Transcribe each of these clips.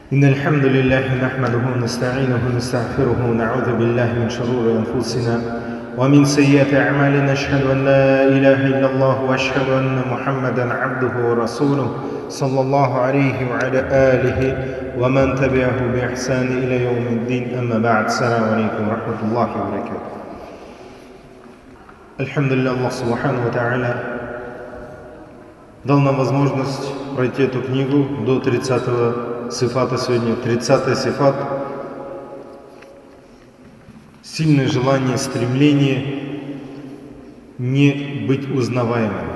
إن الحمد لله نحمده ونستعينه ونستغفره ونعوذ بالله من شرور أنفسنا ومن سيئات أعمالنا أشهد أن لا إله إلا الله وأشهد أن محمدا عبده ورسوله صلى الله عليه وعلى آله ومن تبعه بإحسان إلى يوم الدين أما بعد السلام عليكم ورحمة الله وبركاته. Альхамдулилля, Аллах Субхану ва Тааля дал нам возможность пройти эту книгу до 30-го сифата сегодня. 30-й сифат – сильное желание, стремление не быть узнаваемым.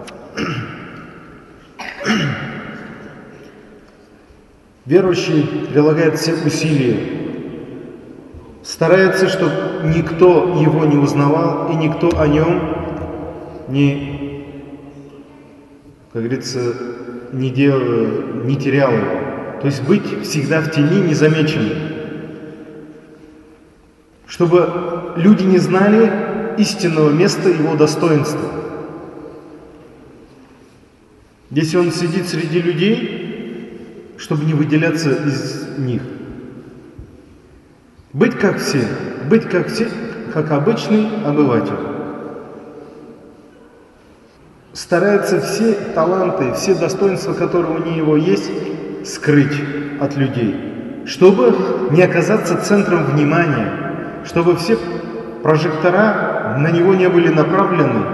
Верующий прилагает все усилия, старается, чтобы никто его не узнавал и никто о нем не, как говорится, не терял его. То есть быть всегда в тени незамеченным. Чтобы люди не знали истинного места его достоинства. Если он сидит среди людей, чтобы не выделяться из них. Быть как все, как обычный обыватель. Старается все таланты, все достоинства, которые у него есть, скрыть от людей, чтобы не оказаться центром внимания, чтобы все прожектора на него не были направлены.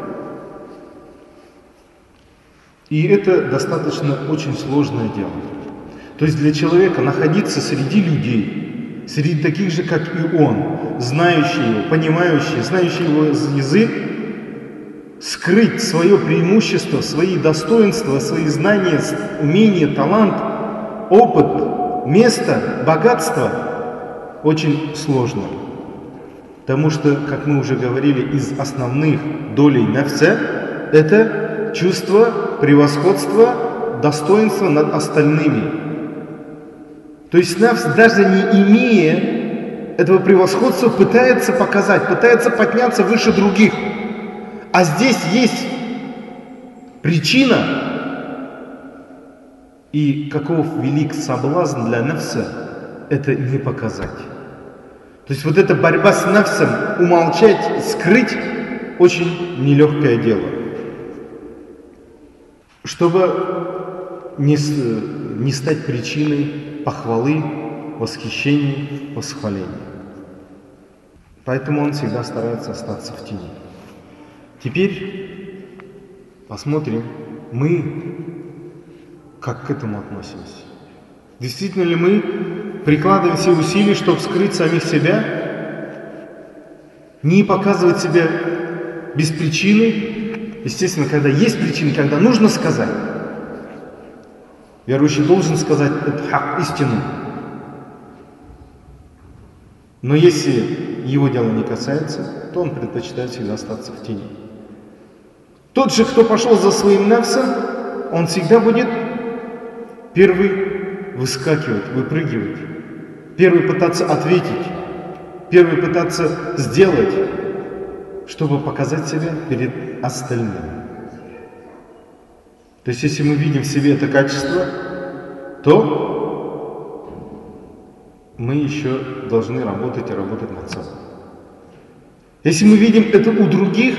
И это достаточно очень сложное дело. То есть для человека находиться среди людей, среди таких же, как и он, знающие его, понимающие, знающие его язык, скрыть свое преимущество, свои достоинства, свои знания, умения, талант, опыт, место, богатство очень сложно. Потому что, как мы уже говорили, из основных долей нафса это чувство превосходства, достоинства над остальными. То есть нафс, даже не имея этого превосходства, пытается показать, пытается подняться выше других. А здесь есть причина, и каков велик соблазн для нафса, это не показать. То есть вот эта борьба с нафсом, умолчать, скрыть, очень нелегкое дело. Чтобы не стать причиной похвалы, восхищения, восхваления. Поэтому он всегда старается остаться в тени. Теперь посмотрим, мы как к этому относимся. Действительно ли мы прикладываем все усилия, чтобы скрыть самих себя, не показывать себя без причины? Естественно, когда есть причина, когда нужно сказать, верующий должен сказать это хак, истину. Но если его дело не касается, то он предпочитает всегда остаться в тени. Тот же, кто пошел за своим нафсом, он всегда будет первый выскакивать, выпрыгивать, первый пытаться ответить, первый пытаться сделать, чтобы показать себя перед остальными. То есть, если мы видим в себе это качество, то мы еще должны работать и работать над собой. Если мы видим это у других,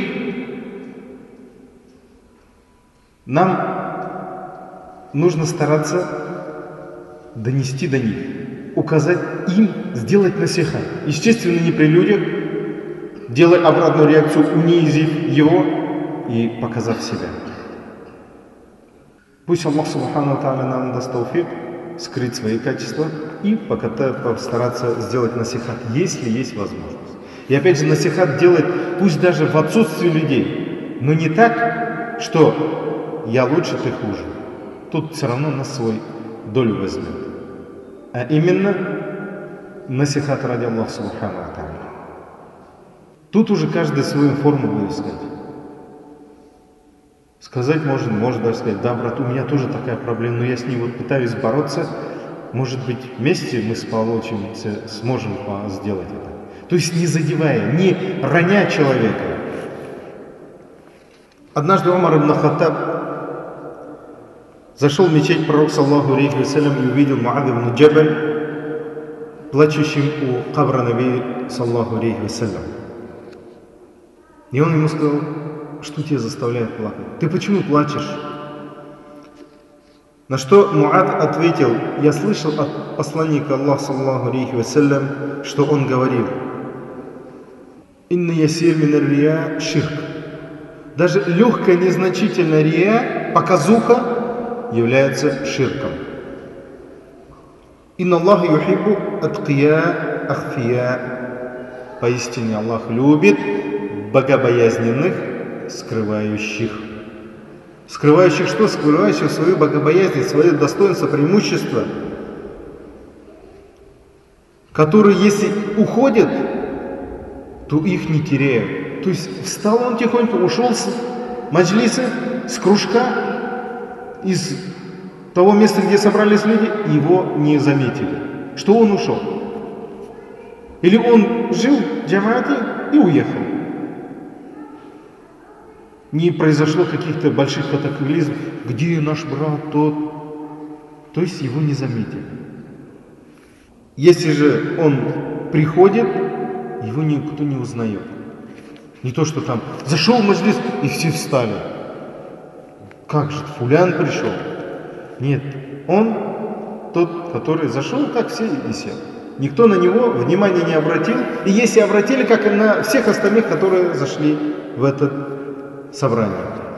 нам нужно стараться донести до них, указать им, сделать насихат. Естественно, не при людях, делать обратную реакцию, унизив его и показав себя. Пусть Аллах Субхану ва Тааля нам даст тауфик скрыть свои качества и постараться сделать насихат, если есть возможность. И опять же, насихат делать, пусть даже в отсутствии людей, но не так, что я лучше, ты хуже. Тут все равно на свой долю возьмет. А именно насихат ради Аллаха Субхану ва Тааля. Тут уже каждый свою форму будет искать. Сказать может даже сказать, да, брат, у меня тоже такая проблема, но я с ней вот пытаюсь бороться, может быть, вместе мы сможем сделать это. То есть не задевая, не роня человека. Однажды Умар ибн Хаттаб Зашел в мечеть пророк, саллаху алейхи вассалям, и увидел Муад ибн Джабаль, плачущим у кабра Наби, саллаху алейхи вассалям. И он ему сказал: что тебя заставляет плакать? Ты почему плачешь? На что Муад ответил: я слышал от посланника Аллаха, саллаху алейхи вассалям, что он говорил: «Инна ясир мин ар-рия ширк». Даже легкая незначительная рия, показуха, является ширком. «Инна Аллаха юхиббу аткия ахфия». Поистине Аллах любит богобоязненных, скрывающих. Скрывающих что? Скрывающих свою богобоязненность, свое достоинство, преимущество, которые, если уходят, то их не теряют. То есть встал он тихонько, ушел с маджлиса, с кружка, из того места, где собрались люди, его не заметили, что он ушел. Или он жил в джамаате и уехал. Не произошло каких-то больших катаклизмов, где наш брат тот. То есть его не заметили. Если же он приходит, его никто не узнает. Не то, что там зашел в маджлис и все встали. Как же, фулян пришел? Нет, он тот, который зашел, как все, и сел. Никто на него внимания не обратил. И если обратили, как и на всех остальных, которые зашли в это собрание.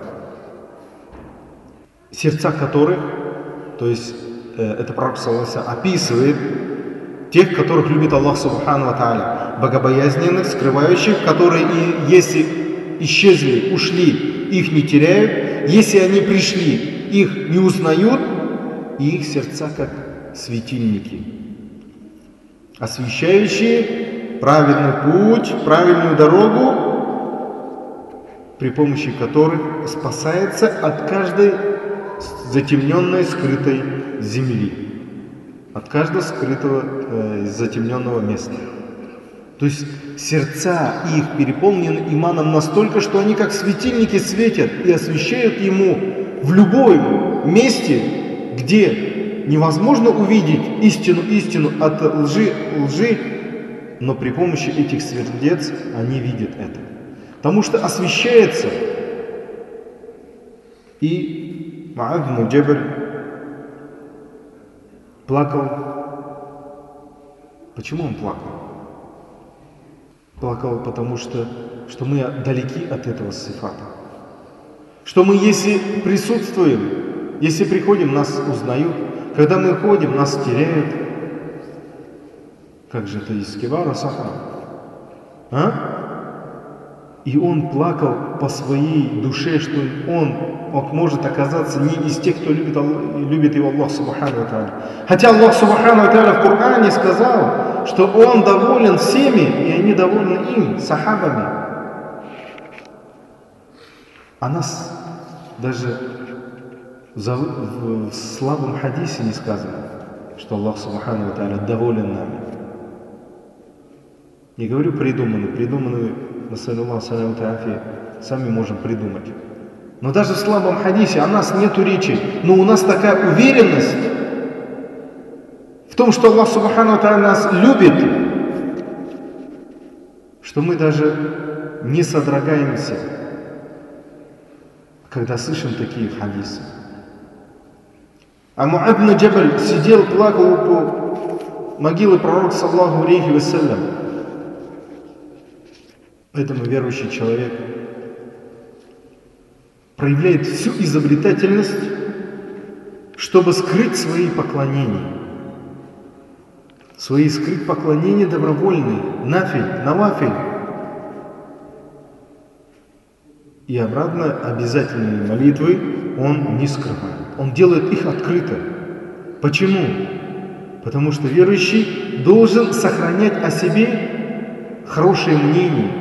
Сердца которых, то есть это пророк описывает тех, которых любит Аллах Субхану ва Тааля, богобоязненных, скрывающих, которые, и если исчезли, ушли, их не теряют, если они пришли, их не узнают, и их сердца как светильники, освещающие праведный путь, правильную дорогу, при помощи которых спасается от каждой затемненной, скрытой земли, от каждого скрытого, затемненного места. То есть сердца их переполнены иманом настолько, что они как светильники светят и освещают ему в любом месте, где невозможно увидеть истину от лжи, но при помощи этих сердец они видят это. Потому что освещается. И Муад ибн Джабаль плакал. Почему он плакал? Плакал, потому что мы далеки от этого сифата. Что мы, если присутствуем, если приходим, нас узнают. Когда мы ходим, нас теряют. Как же это из кибара саха? И он плакал по своей душе, что он может оказаться не из тех, кто любит его Аллах Субхану ва Тааля. Хотя Аллах Субхану ва Тааля в Коране сказал, что он доволен всеми, и они довольны им, сахабами. А нас даже в слабом хадисе не сказано, что Аллах Субхану ва Тааля доволен нами. Не говорю придуманные, сами можем придумать. Но даже в слабом хадисе о нас нету речи. Но у нас такая уверенность в том, что Аллах Субхану ва Тааля нас любит, что мы даже не содрогаемся, когда слышим такие хадисы. А Муад ибн Джабаль сидел, плакал по могиле пророка, саллаху алейхи вассалям. Поэтому верующий человек проявляет всю изобретательность, чтобы скрыть свои поклонения. Скрыть поклонения добровольные, нафиль, навафиль. И обратно обязательные молитвы он не скрывает. Он делает их открыто. Почему? Потому что верующий должен сохранять о себе хорошее мнение.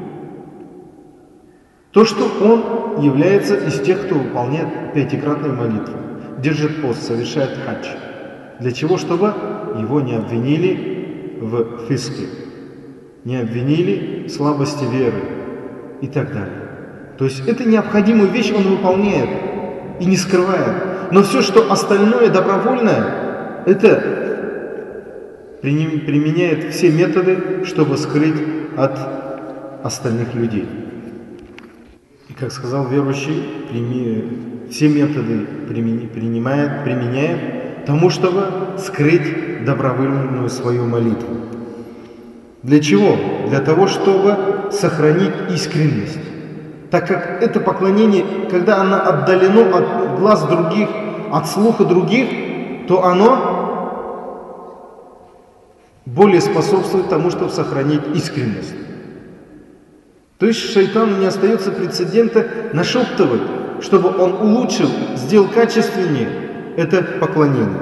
То, что он является из тех, кто выполняет пятикратные молитвы, держит пост, совершает хадж. Для чего? Чтобы его не обвинили в фиске, не обвинили в слабости веры и так далее. То есть это необходимую вещь он выполняет и не скрывает. Но все, что остальное добровольное, это применяет все методы, чтобы скрыть от остальных людей. И как сказал верующий, все методы применяет тому, чтобы скрыть добровольную свою молитву. Для чего? Для того, чтобы сохранить искренность. Так как это поклонение, когда оно отдалено от глаз других, от слуха других, то оно более способствует тому, чтобы сохранить искренность. То есть шайтану не остается прецедента нашептывать, чтобы он улучшил, сделал качественнее это поклонение.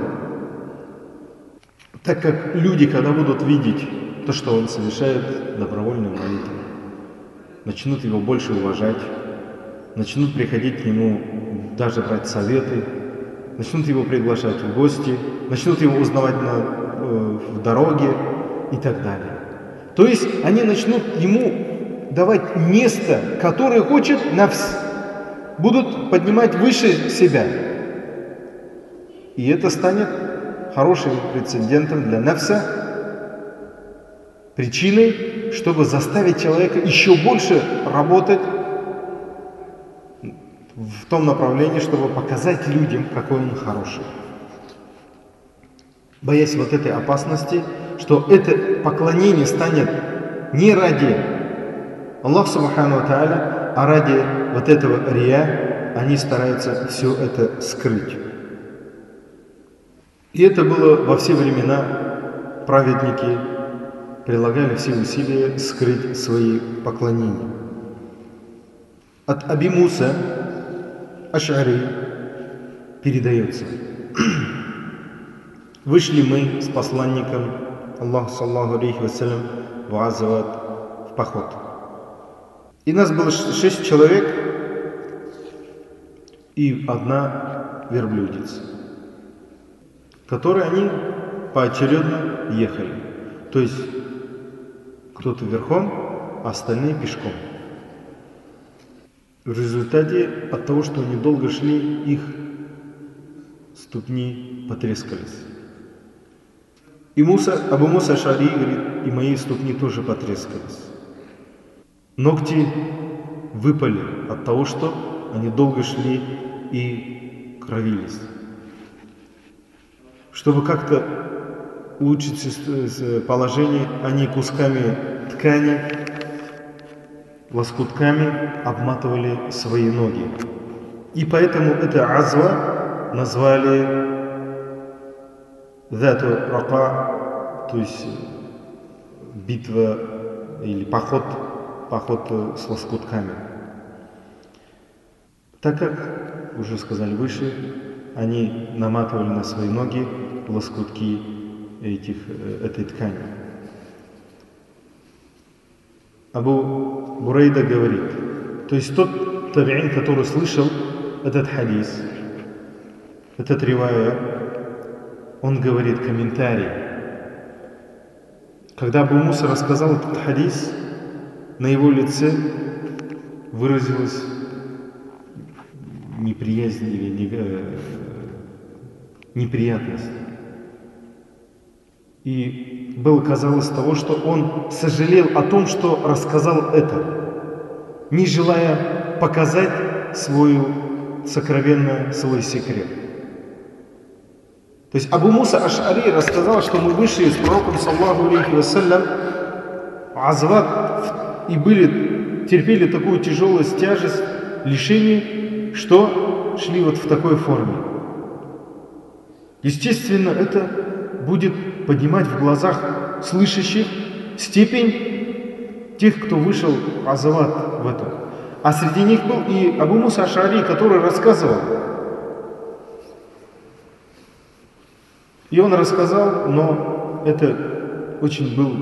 Так как люди, когда будут видеть то, что он совершает добровольную молитву, начнут его больше уважать, начнут приходить к нему, даже брать советы, начнут его приглашать в гости, начнут его узнавать в дороге и так далее. То есть они начнут ему давать место, которое хочет, будут поднимать выше себя. И это станет хорошим прецедентом для нафса, причиной, чтобы заставить человека еще больше работать в том направлении, чтобы показать людям, какой он хороший. Боясь вот этой опасности, что это поклонение станет не ради Аллаха Субхану ва Тааля, а ради вот этого рия, они стараются все это скрыть. И это было во все времена. Праведники прилагали все усилия скрыть свои поклонения. От Аби Муса Аш'ари передается: вышли мы с посланником Аллаха саллаллаху алейхи вассалям в Газават, в поход. И нас было 6 человек и одна верблюдица, которые они поочередно ехали. То есть кто-то верхом, а остальные пешком. В результате от того, что они долго шли, их ступни потрескались. И Абу Муса Аш'ари говорит, и мои ступни тоже потрескались. Ногти выпали от того, что они долго шли и кровились. Чтобы как-то улучшить положение, они кусками ткани, лоскутками обматывали свои ноги. И поэтому это азва назвали Зату Рака, то есть битва или поход с лоскутками. Так как, уже сказали выше, они наматывали на свои ноги лоскутки этой ткани. Абу Бурейда говорит, то есть тот табиин, который слышал этот хадис, этот ривая, он говорит комментарий. Когда Абу Муса рассказал этот хадис, на его лице выразилась неприязнь или неприятность. И было, казалось, того, что он сожалел о том, что рассказал это, не желая показать свой секрет. То есть Абу Муса Аш'ари рассказал, что мы вышли с пророком саллаллаху алейхи вассалям в Азват и терпели такую тяжелую тяжесть лишений, что шли вот в такой форме. Естественно, это будет поднимать в глазах слышащих степень тех, кто вышел в Азват в этом. А среди них был и Абу Муса Аш'ари, который рассказывал. И он рассказал, но это очень было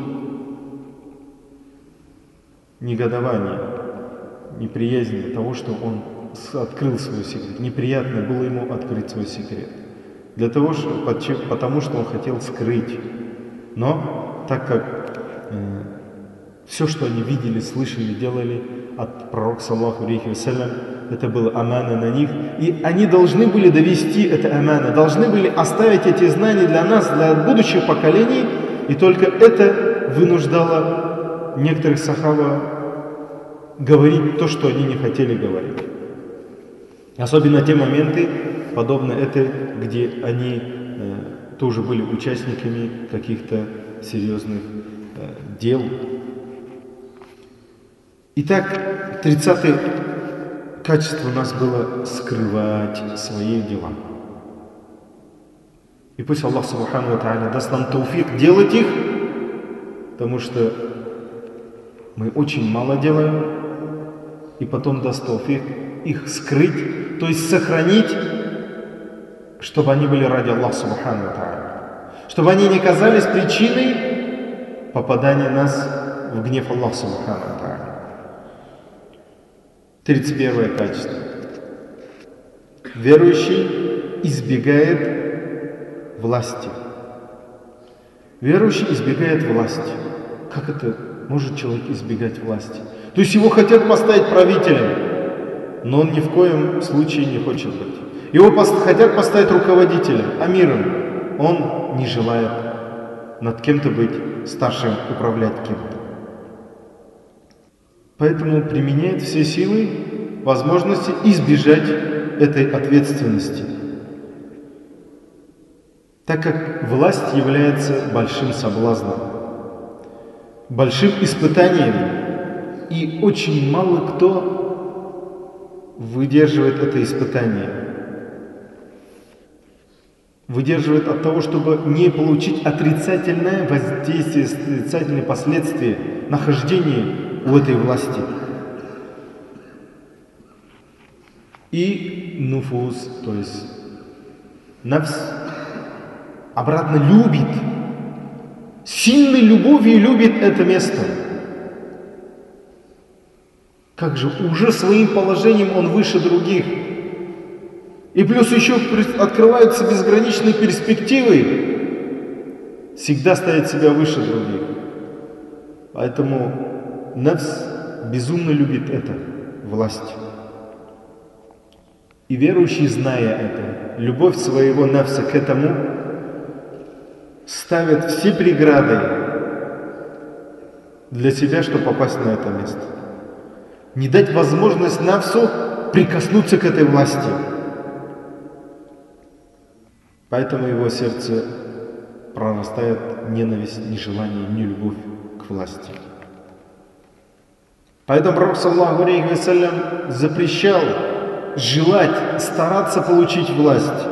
негодование, неприязнь того, что он открыл свой секрет. Неприятно было ему открыть свой секрет. Потому что он хотел скрыть. Но так как все, что они видели, слышали, делали, от пророка, саллаллаху алейхи вассалям, это было амана на них, и они должны были довести это амана, должны были оставить эти знания для нас, для будущих поколений, и только это вынуждало некоторых сахаба говорить то, что они не хотели говорить. Особенно те моменты, подобно этой, где они тоже были участниками каких-то серьезных дел. Итак, 30-е качество у нас было скрывать свои дела. И пусть Аллах Субхану ва Тааля даст нам тауфик делать их, потому что мы очень мало делаем, и потом даст тауфик их скрыть, то есть сохранить, чтобы они были ради Аллаха Субхану ва Тааля, чтобы они не казались причиной попадания нас в гнев Аллаха Субхану ва Тааля. 31 качество. Верующий избегает власти. Верующий избегает власти. Как это может человек избегать власти? То есть его хотят поставить правителем, но он ни в коем случае не хочет быть. Его хотят поставить руководителем, амиром. Он не желает над кем-то быть старшим, управлять кем-то. Поэтому применяет все силы, возможности избежать этой ответственности. Так как власть является большим соблазном, большим испытанием, и очень мало кто выдерживает это испытание. Выдерживает от того, чтобы не получить отрицательное воздействие, отрицательные последствия нахождения в этой власти. И нуфус, то есть нафс, обратно любит, сильной любовью любит это место. Как же уже своим положением он выше других. И плюс еще открываются безграничные перспективы. Всегда ставит себя выше других. Поэтому нафс безумно любит это, власть. И верующий, зная это, любовь своего нафса к этому, ставит все преграды для себя, чтобы попасть на это место. Не дать возможность нафсу прикоснуться к этой власти. Поэтому его сердце прорастает ненависть, нежелание, нелюбовь к власти. Поэтому Пророк саллаллаху алейхи вассалям запрещал желать, стараться получить власть.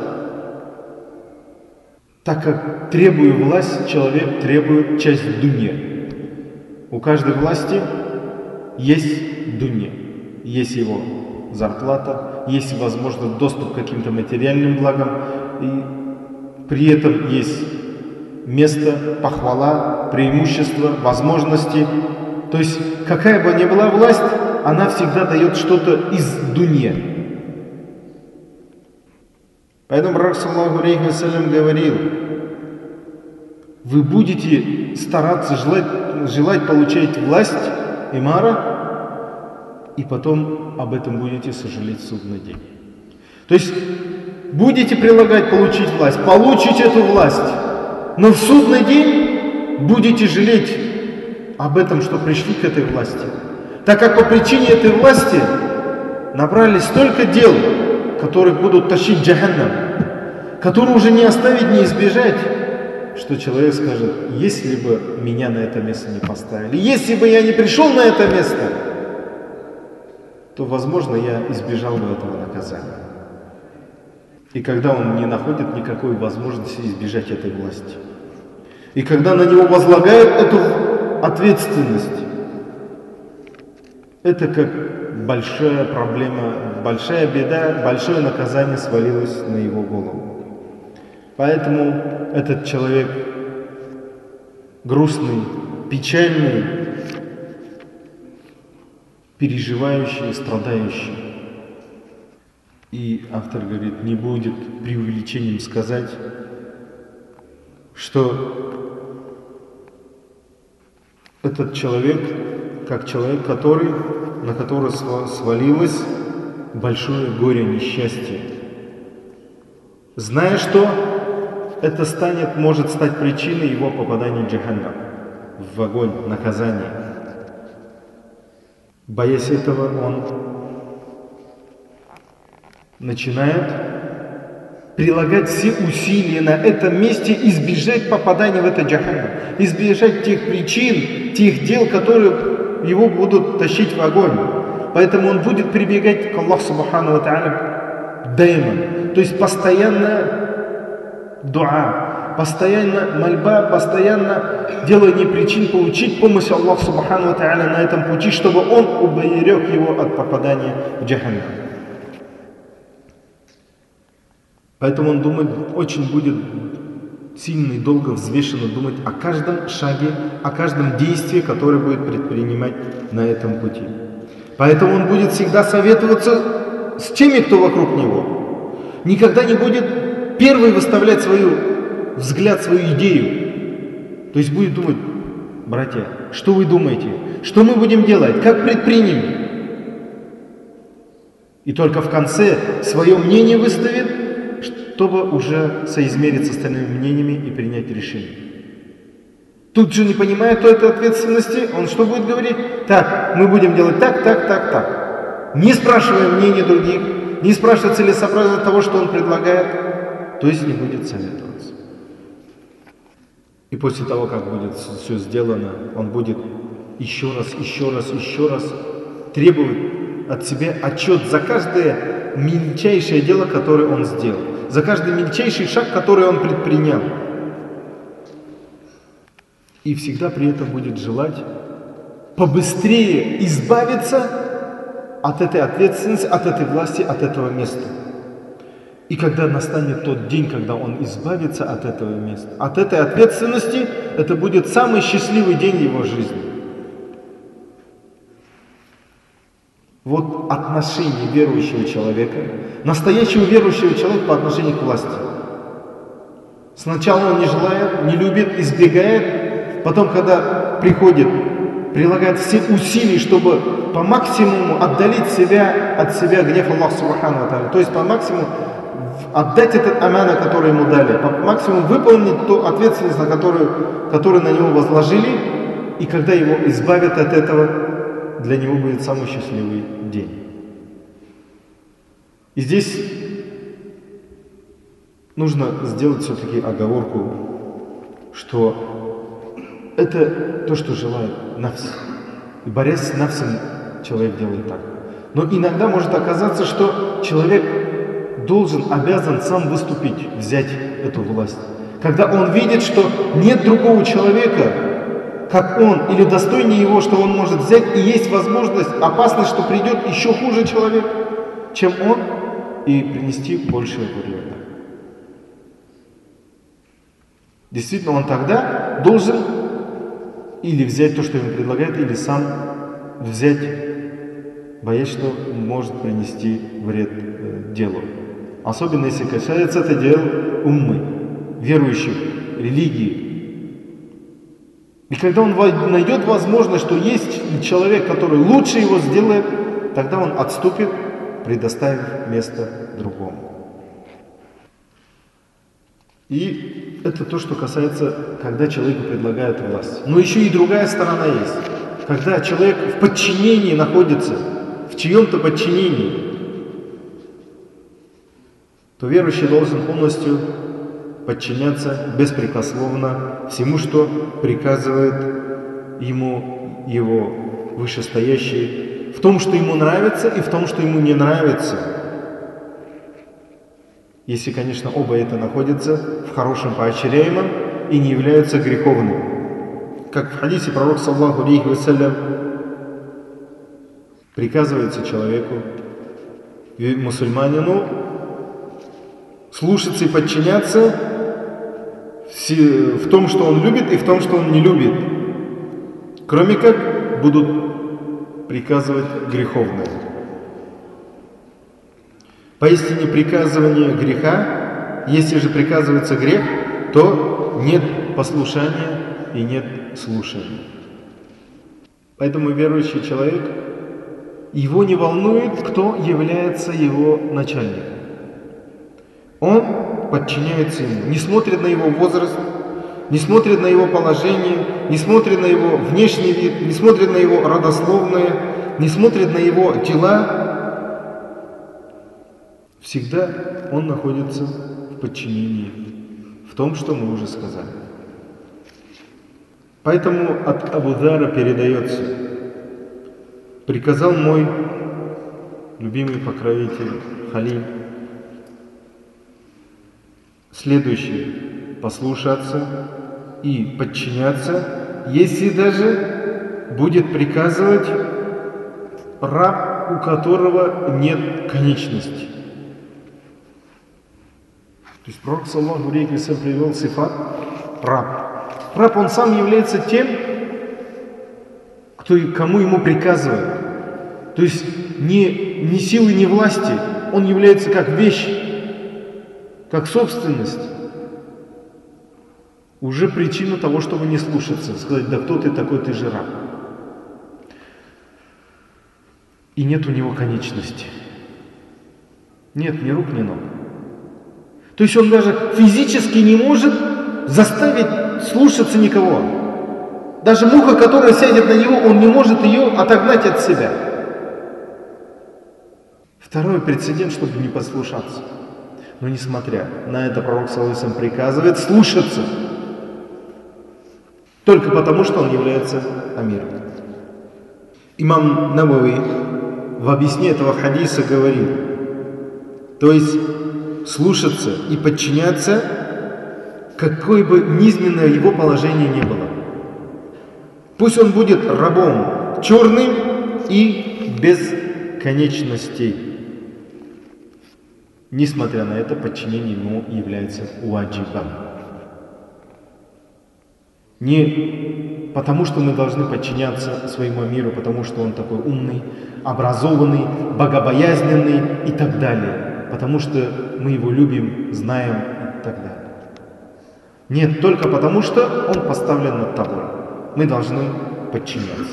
Так как, требуя власть, человек требует часть дунья. У каждой власти есть дунья, есть его зарплата, есть возможность доступ к каким-то материальным благам, и при этом есть место, похвала, преимущества, возможности. То есть, какая бы ни была власть, она всегда дает что-то из дунья. Поэтому Пророк саллаллаху алейхи вассалям говорил: вы будете стараться желать получать власть, имара, и потом об этом будете сожалеть в судный день. То есть, будете прилагать получить власть, получите эту власть, но в судный день будете жалеть об этом, что пришли к этой власти. Так как по причине этой власти набрали столько дел, которые будут тащить джаханнам, которые уже не оставить, не избежать, что человек скажет: если бы меня на это место не поставили, если бы я не пришел на это место, то, возможно, я избежал бы этого наказания. И когда он не находит никакой возможности избежать этой власти, и когда на него возлагают эту ответственность, это как большая проблема, большая беда, большое наказание свалилось на его голову. Поэтому этот человек грустный, печальный, переживающий, страдающий. И автор говорит, не будет преувеличением сказать, что этот человек, как человек, который на который свалилось большое горе, несчастье. Зная, что это может стать причиной его попадания в джаханнам, в огонь, наказание. Боясь этого, он начинает прилагать все усилия на этом месте, избежать попадания в этот джаханнам, избежать тех причин, тех дел, которые его будут тащить в огонь. Поэтому он будет прибегать к Аллаху Субхану ва Тааля дайман, то есть постоянно дуа, постоянно мольба, постоянно делание причин получить помощь Аллаха Субхану ва Тааля на этом пути, чтобы он уберег его от попадания в джаханнам. Поэтому он думает, очень будет сильно и долго, взвешенно думать о каждом шаге, о каждом действии, которое будет предпринимать на этом пути. Поэтому он будет всегда советоваться с теми, кто вокруг него. Никогда не будет первый выставлять свой взгляд, свою идею. То есть будет думать: братья, что вы думаете? Что мы будем делать? Как предпримем? И только в конце свое мнение выставит, чтобы уже соизмериться с остальными мнениями и принять решение. Тут же, не понимая той ответственности, он что будет говорить? Так, мы будем делать так. Не спрашивая мнения других, не спрашивая целесообразности того, что он предлагает, то есть не будет советоваться. И после того, как будет все сделано, он будет еще раз требовать от себя отчет за каждое мельчайшее дело, которое он сделал, за каждый мельчайший шаг, который он предпринял. И всегда при этом будет желать побыстрее избавиться от этой ответственности, от этой власти, от этого места. И когда настанет тот день, когда он избавится от этого места, от этой ответственности, это будет самый счастливый день его жизни. Вот отношение верующего человека, настоящего верующего человека по отношению к власти. Сначала он не желает, не любит, избегает, потом, когда приходит, прилагает все усилия, чтобы по максимуму отдалить себя от себя гнев Аллаха Субхану ва Тааля, то есть по максимуму отдать этот амана, который ему дали, по максимуму выполнить ту ответственность, которую на него возложили, и когда его избавят от этого, для него будет самый счастливый день. И здесь нужно сделать все-таки оговорку, что это то, что желает нафс. И борясь с нафсом, человек делает так. Но иногда может оказаться, что человек обязан сам выступить, взять эту власть. Когда он видит, что нет другого человека, как он, или достойнее его, что он может взять, и есть возможность, опасность, что придет еще хуже человек, чем он, и принести большее горе. Действительно, он тогда должен или взять то, что ему предлагают, или сам взять, боясь, что может принести вред делу. Особенно, если касается это дел уммы, верующих, религии. И когда он найдет возможность, что есть человек, который лучше его сделает, тогда он отступит, предоставив место другому. И это то, что касается, когда человеку предлагают власть. Но еще и другая сторона есть. Когда человек в подчинении находится, в чьем-то подчинении, то верующий должен полностью подчиняться беспрекословно всему, что приказывает ему его вышестоящий, в том, что ему нравится, и в том, что ему не нравится. Если, конечно, оба это находятся в хорошем поощряемом и не являются греховными. Как в хадисе пророк, саллаллаху алейхи вассалям, приказывается человеку, мусульманину, слушаться и подчиняться в том, что он любит, и в том, что он не любит. Кроме как будут приказывать греховное. Поистине приказывание греха, если же приказывается грех, то нет послушания и нет слушания. Поэтому верующий человек Его не волнует, кто является его начальником. Он подчиняется ему, не смотрит на его возраст, не смотрит на его положение, не смотрит на его внешний вид, не смотрит на его родословное, не смотрит на его дела. Всегда он находится в подчинении, в том, что мы уже сказали. Поэтому от Абу Дара передается: приказал мой любимый покровитель Халиль следующее: послушаться и подчиняться, если даже будет приказывать раб, у которого нет конечности. То есть пророк саллаллаху алейхи ва саллям привел сифат раб. Раб, он сам является тем, кому ему приказывают. То есть ни силы, ни власти, он является как вещь, как собственность. Уже причина того, чтобы не слушаться, сказать: да кто ты такой, ты же раб. И нет у него конечности. Нет ни рук, ни ног. То есть он даже физически не может заставить слушаться никого. Даже муха, которая сядет на него, он не может ее отогнать от себя. Второй прецедент, чтобы не послушаться. Но несмотря на это, пророк саллаллаху алейхи ва саллям приказывает слушаться. Только потому, что он является амиром. Имам Навави в объяснении этого хадиса говорит: то есть слушаться и подчиняться, какое бы низменное его положение ни было. Пусть он будет рабом черным и без конечностей. Несмотря на это, подчинение ему является ваджибом. Не потому, что мы должны подчиняться своему миру, потому что он такой умный, образованный, богобоязненный и так далее. Потому что мы его любим, знаем и так далее. Нет, только потому, что он поставлен над тобой. Мы должны подчиняться.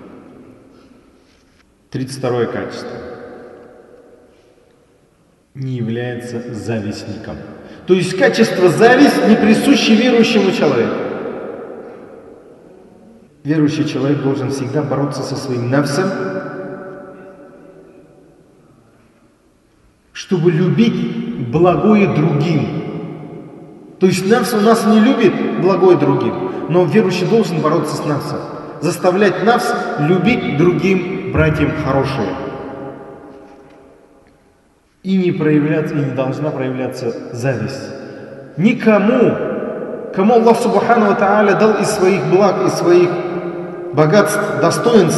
32 качество. Не является завистником. То есть качество зависть не присуще верующему человеку. Верующий человек должен всегда бороться со своим нафсом, чтобы любить благое другим. То есть нафс у нас не любит благое другим, но верующий должен бороться с нафсом, заставлять нафс любить другим братьям хорошее. И не должна проявляться зависть. Никому, кому Аллах Субхану ва Тааля дал из своих благ, из своих богатств, достоинств,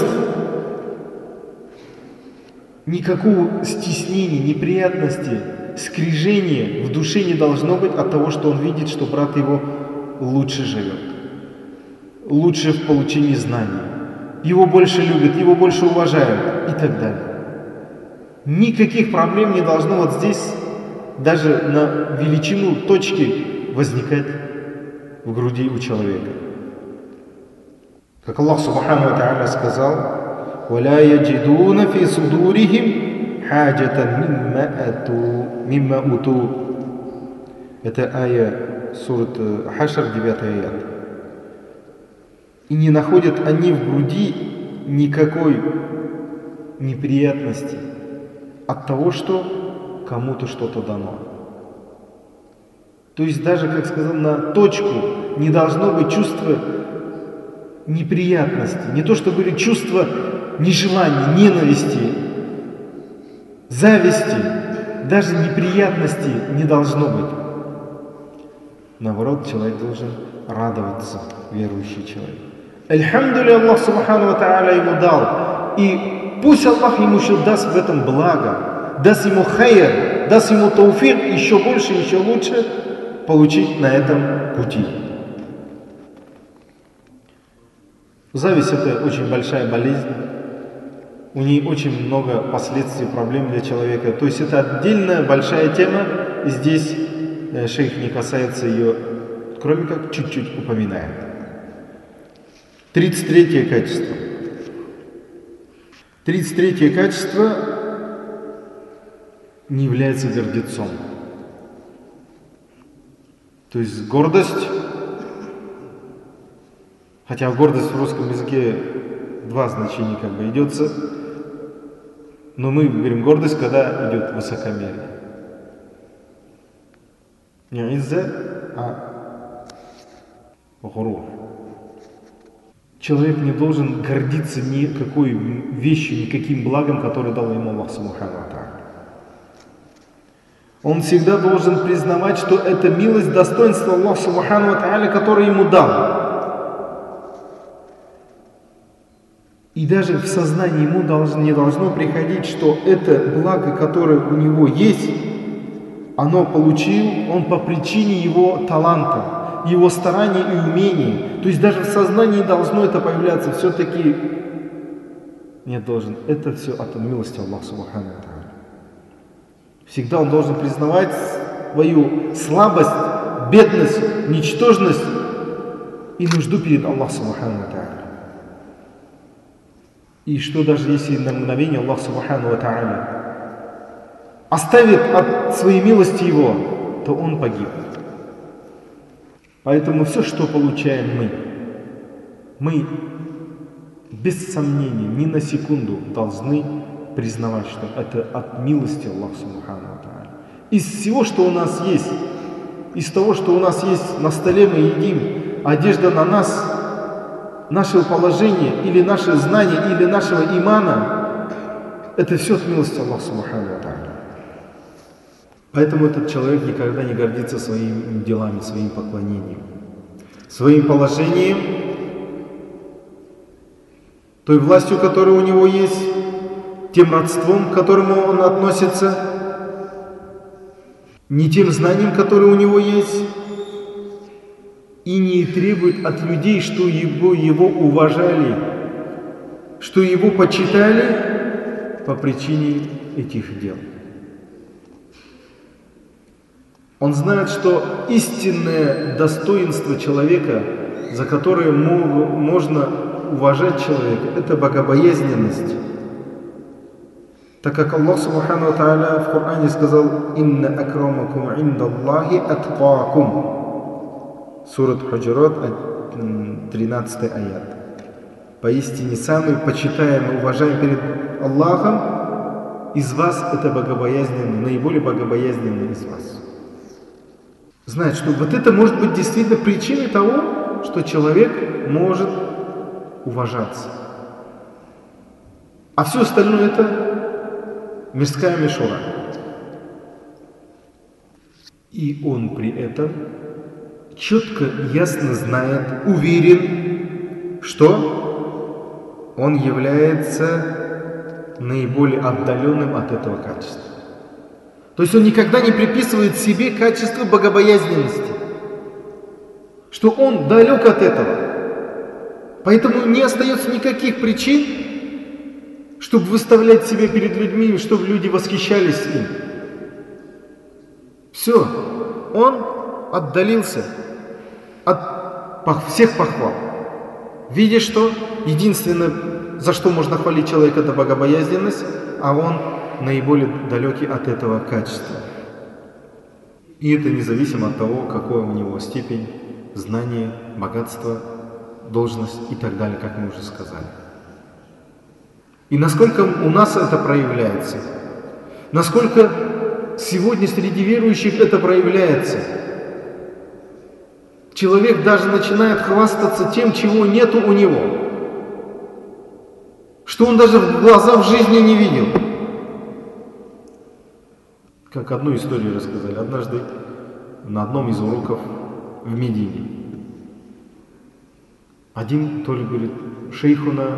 никакого стеснения, неприятности, скрижения в душе не должно быть от того, что он видит, что брат его лучше живет, лучше в получении знаний, его больше любят, его больше уважают и так далее. Никаких проблем не должно вот здесь даже на величину точки возникать в груди у человека. Как Аллах Субхану ва Тааля сказал: وَلَا يَجِدُونَ فِي صُدُورِهِمْ حَاجَةً مِمَّا أُوتُوا. Это ая сурат Хашр, 9 аят. И не находят они в груди никакой неприятности от того, что кому-то что-то дано. То есть даже, как сказал, на точку не должно быть чувства неприятности, не то что были чувства нежелания, ненависти, зависти, даже неприятности не должно быть. Наоборот, человек должен радоваться, верующий человек. Альхамдулилля, Аллах Субхану ва Тааля ему дал. И пусть Аллах ему еще даст в этом благо, даст ему хайр, даст ему тауфик еще больше, еще лучше получить на этом пути. Зависть — это очень большая болезнь. У нее очень много последствий, проблем для человека. То есть это отдельная большая тема. И здесь шейх не касается ее, кроме как чуть-чуть упоминает. 33 качество. 33-е качество не является гордецом. То есть гордость, хотя гордость в русском языке два значения как бы идется, но мы говорим гордость, когда идет высокомерие. Не изза, а гурур. Человек не должен гордиться никакой вещью, никаким благом, которое дал ему Аллах Субхану ва Тааля. Он всегда должен признавать, что это милость, достоинство Аллаха Субхану ва Тааля, которое ему дал. И даже в сознании ему не должно приходить, что это благо, которое у него есть, оно получил он по причине его таланта, его стараний и умений. То есть даже в сознании должно это появляться. Все-таки не должен. Это все от милости Аллаха Субхану ва Тааля. Всегда он должен признавать свою слабость, бедность, ничтожность и нужду перед Аллахом Субхану ва Тааля. И что даже если на мгновение Аллах Субхану ва Тааля оставит от своей милости его, то он погиб. Поэтому все, что получаем мы без сомнения, ни на секунду должны признавать, что это от милости Аллаха Субхану ва Тааля. Из всего, что у нас есть, из того, что у нас есть на столе, мы едим, одежда на нас, наше положение, или наши знания, или нашего имана, это все от милости Аллаха Субхану ва Тааля. Поэтому этот человек никогда не гордится своими делами, своим поклонением, своим положением, той властью, которая у него есть, тем родством, к которому он относится, не тем знанием, которое у него есть, и не требует от людей, что его уважали, что его почитали по причине этих дел. Он знает, что истинное достоинство человека, за которое можно уважать человека, это богобоязненность. Так как Аллах Субхану ва Тааля в Коране сказал: «Инна акрамакум индаллахи аткакум». Сурат Худжурат, 13 аят. Поистине самый почитаемый, уважаемый перед Аллахом из вас это богобоязненный, наиболее богобоязненный из вас. Знает, что вот это может быть действительно причиной того, что человек может уважаться. А все остальное это мирская мишура. И он при этом четко, ясно знает, уверен, что он является наиболее отдаленным от этого качества. То есть он никогда не приписывает себе качество богобоязненности, что он далек от этого. Поэтому не остается никаких причин, чтобы выставлять себя перед людьми, чтобы люди восхищались им. Все, он отдалился от всех похвал, видя, что единственное, за что можно хвалить человека, это богобоязненность, а он наиболее далекий от этого качества. И это независимо от того, какой у него степень, знание, богатство, должность и так далее, как мы уже сказали. И насколько у нас это проявляется, насколько сегодня среди верующих это проявляется. Человек даже начинает хвастаться тем, чего нету у него, что он даже в глаза в жизни не видел. Как одну историю рассказали. Однажды на одном из уроков в Медине один то ли говорит шейхуна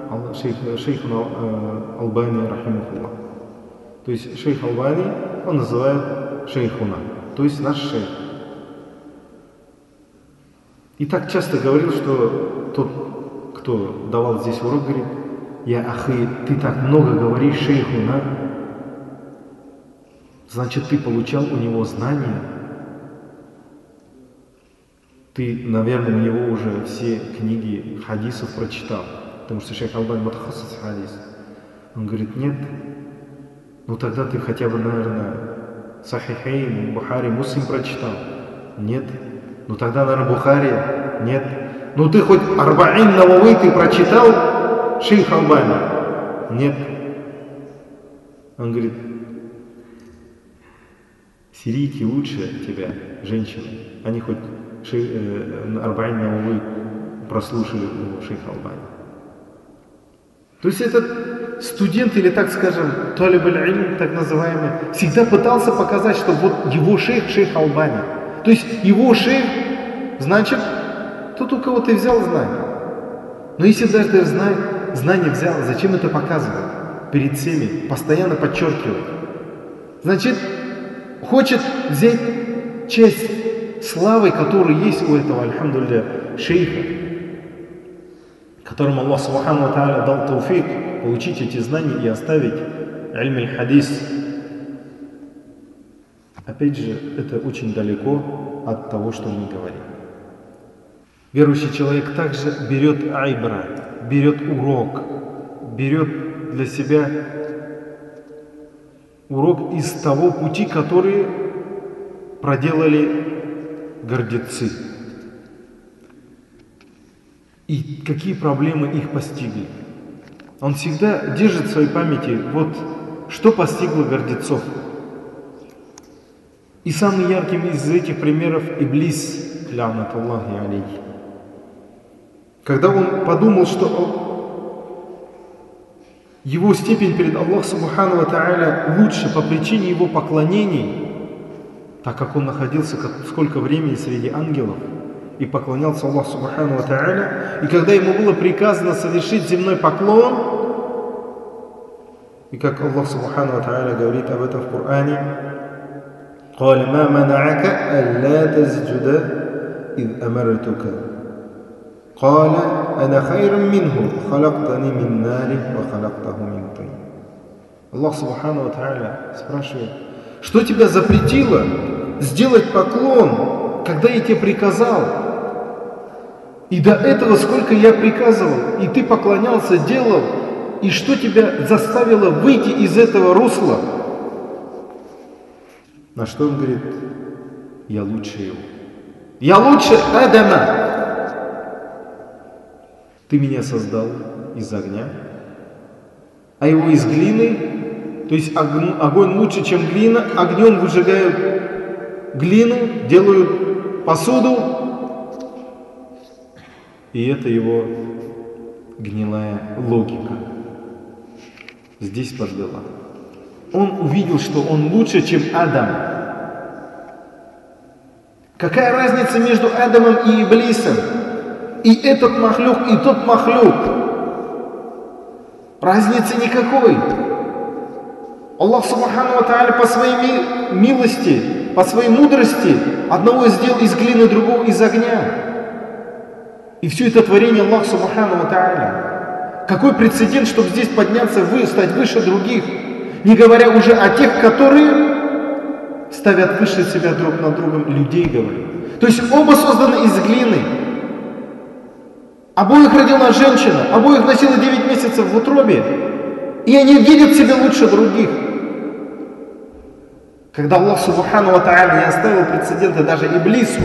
Албани рахимахуллах. То есть шейх Албани он называет шейхуна, то есть наш шейх. И так часто говорил, что тот, кто давал здесь урок, говорит: «Я ахи, ты так много говоришь шейхуна, значит, ты получал у него знания. Ты, наверное, у него уже все книги хадисов прочитал, потому что шейх Албани мутахассис хадис. Он говорит, нет. Ну тогда ты хотя бы, наверное, Сахихейн, Бухари, Муслим прочитал. Нет. Ну тогда, наверное, Бухари. Нет. Ну ты хоть Арбаин Навави ты прочитал, шейх Албани? Нет. Он говорит, сирийки лучше тебя, женщины. Они хоть Арбаин Навави прослушали у шейха Албани. То есть этот студент, или так скажем, талиб аль-илм, так называемый, всегда пытался показать, что вот его шейх Албани. То есть его шейх, значит, тот, у кого ты взял знания. Но если даже ты знания взял, зачем это показывать перед всеми, постоянно подчеркивать? Значит, хочет взять часть славы, которая есть у этого, альхамдулилля, шейха, которому Аллах Субхану ва Тааля дал тауфик получить эти знания и оставить ильм аль-хадис. Опять же, это очень далеко от того, что мы говорим. Верующий человек также берет айбра, берет урок, берет для себя урок из того пути, который проделали гордецы. И какие проблемы их постигли. Он всегда держит в своей памяти, вот что постигло гордецов. И самым ярким из этих примеров Иблис, лянаталлахи алейхи. Когда он подумал, что его степень перед Аллахом Субхану ва Тааля лучше по причине его поклонений, так как он находился сколько времени среди ангелов и поклонялся Аллаху Субхану ва Тааля, и когда ему было приказано совершить земной поклон, и как Аллах Субхану ва Тааля говорит об этом в Коране, قال ما منعك ألا تسجد إذ أمرتك قال أنا خير منه خلقتني من نار وخلقته من طين. Аллах Субхану ва Тааля спрашивает, что тебя запретило сделать поклон, когда я тебе приказал? И до этого сколько я приказывал, и ты поклонялся, делал, и что тебя заставило выйти из этого русла? На что он говорит, я лучше его. Я лучше Адама. Ты меня создал из огня, а его из глины. То есть огонь лучше, чем глина. Огнем выжигают глину, делают посуду. И это его гнилая логика. Здесь подвела. Он увидел, что он лучше, чем Адам. Какая разница между Адамом и Иблисом? И этот махлюк, и тот махлюк. Разницы никакой. Аллах Субхану ва Тааля по своей милости, по своей мудрости одного сделал из глины, другого из огня. И все это творение Аллах Субхану ва Тааля. Какой прецедент, чтобы здесь подняться, стать выше других? Не говоря уже о тех, которые ставят выше себя друг над другом, людей говорят. То есть оба созданы из глины. Обоих родила женщина, обоих носила 9 месяцев в утробе. И они видят себя лучше других. Когда Аллах Субхану ва Тааля не оставил прецедента даже Иблису,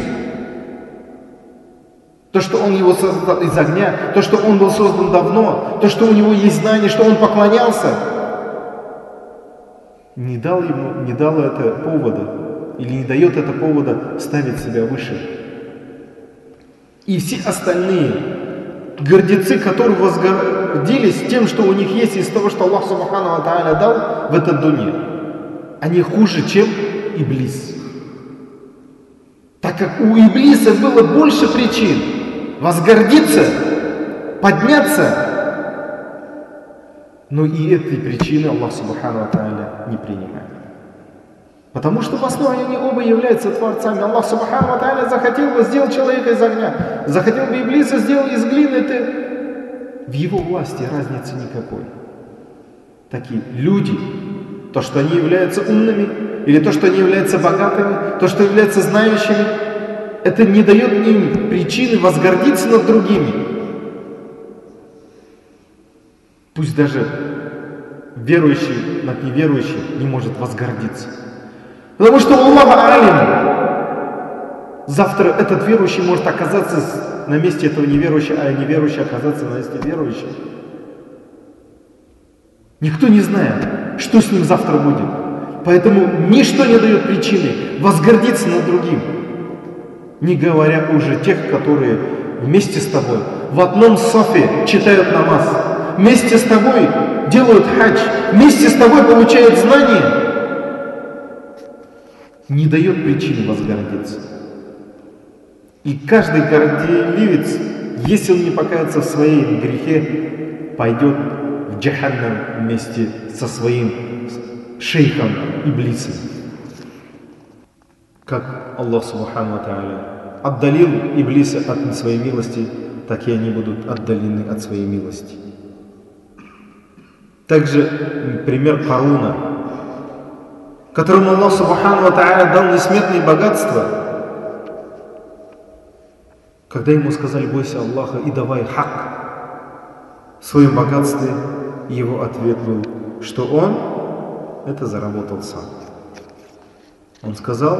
то, что он его создал из огня, то, что он был создан давно, то, что у него есть знания, что он поклонялся, не дало это повода, или не дает это повода ставить себя выше. И все остальные гордецы, которые возгордились тем, что у них есть из того, что Аллах Субхану ва Тааля дал в этот дуне, они хуже, чем Иблис. Так как у Иблиса было больше причин возгордиться, подняться, но и этой причины Аллах Субхану ва Тааля не принимает. Потому что в основе они оба являются творцами. Аллах Субхану ва Тааля захотел бы сделать человека из огня, захотел бы Иблиса сделать из глины, это в его власти, разницы никакой. Такие люди, то, что они являются умными, или то, что они являются богатыми, то, что являются знающими, это не дает им причины возгордиться над другими. Пусть даже верующий над неверующим не может возгордиться. Потому что Аллах алим. Завтра этот верующий может оказаться на месте этого неверующего, а неверующий оказаться на месте верующего. Никто не знает, что с ним завтра будет. Поэтому ничто не дает причины возгордиться над другим. Не говоря уже тех, которые вместе с тобой в одном сафе читают намаз, вместе с тобой делают хадж, вместе с тобой получают знания. Не дает причины возгордиться. И каждый горделивец, если он не покается в своем грехе, пойдет в джаханнам вместе со своим шейхом Иблисом. Как Аллах Субхану ва Тааля отдалил Иблиса от своей милости, так и они будут отдалены от своей милости. Также пример Каруна, которому Аллах Субхану ва Тааля дал несметные богатства. Когда ему сказали: бойся Аллаха и давай хак в своем богатстве, его ответ был, что он это заработал сам. Он сказал,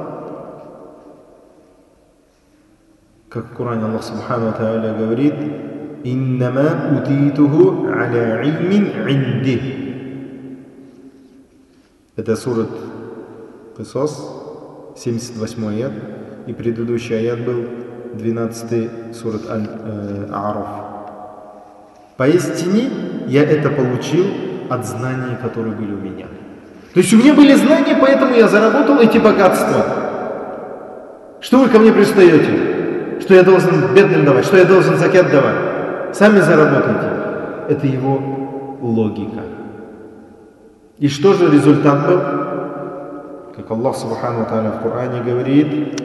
как в Коране Аллах Субхану ва Тааля говорит: «Иннама утитуху аля ильмин инди». Это сурат Кисас, 78 аят, и предыдущий аят был 12 сурат Аль-А'раф. Поистине я это получил от знаний, которые были у меня. То есть у меня были знания, поэтому я заработал эти богатства. Что вы ко мне пристаете? Что я должен бедным давать? Что я должен закят давать? Сами заработайте. Это его логика. И что же результат был? Как Аллах Субхану ва Тааля в Коране говорит: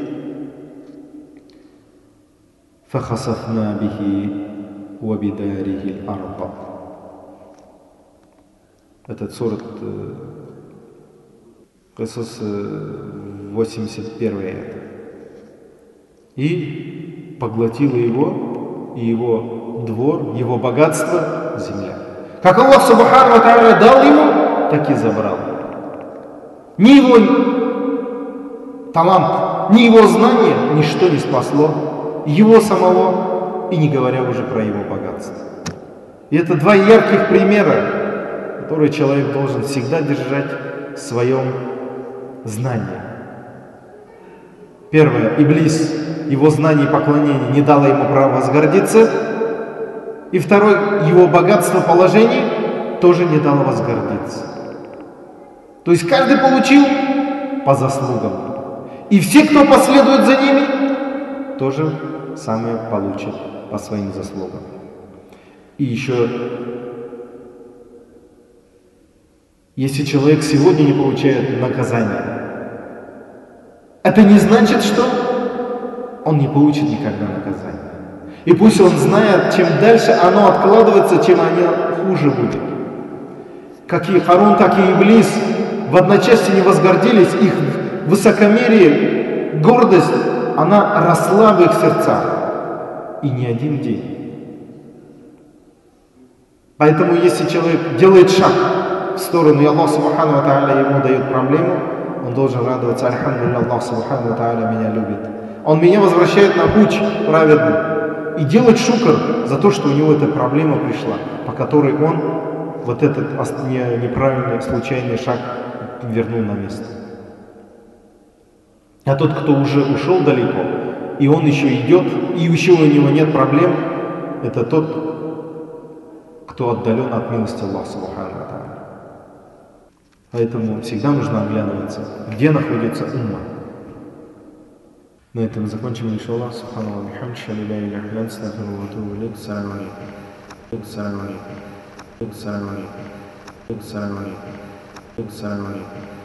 فَخَسَفْنَا بِهِ وَبِدَارِهِ الْأَرْضَ. Этот сурат Кисас 81 аят. И поглотила его, и его двор, его богатство, земля. Как Аллах Субхану ва Тааля дал ему, так и забрал. Ни его талант, ни его знание ничто не спасло его самого, и не говоря уже про его богатство. И это два ярких примера, которые человек должен всегда держать в своем знании. Первое: Иблис, его знание и поклонение не дало ему права возгордиться. И второе: его богатство, положение тоже не дало возгордиться. То есть каждый получил по заслугам. И все, кто последует за ними, тоже самое получат по своим заслугам. И еще, если человек сегодня не получает наказание, это не значит, что он не получит никогда наказание. И пусть он знает, чем дальше оно откладывается, тем оно хуже будет. Как и Харун, так и Иблис в одночасье не возгордились, их высокомерие, гордость, она росла в их сердцах. И не один день. Поэтому, если человек делает шаг в сторону, и Аллах Субхану ва Тааля ему дает проблему, он должен радоваться: альхамдулилля, Аллах Субхану ва Тааля меня любит. Он меня возвращает на путь праведный. И делать шукр за то, что у него эта проблема пришла, по которой он вот этот неправильный, случайный шаг вернул на место. А тот, кто уже ушел далеко, и он еще идет, и еще у него нет проблем, это тот, кто отдален от милости Аллаха Субхану ва Тааля. Поэтому всегда нужно оглядываться, где находится умма. На этом закончим, иншаллах. Субханаллах ва бихамдихи, ла иляха илля анта, астагфирука ва атубу илейк. Ассаламу алейкум. Ассаламу алейкум. Ассаламу алейкум. Ассаламу алейкум. Ассаламу алейкум.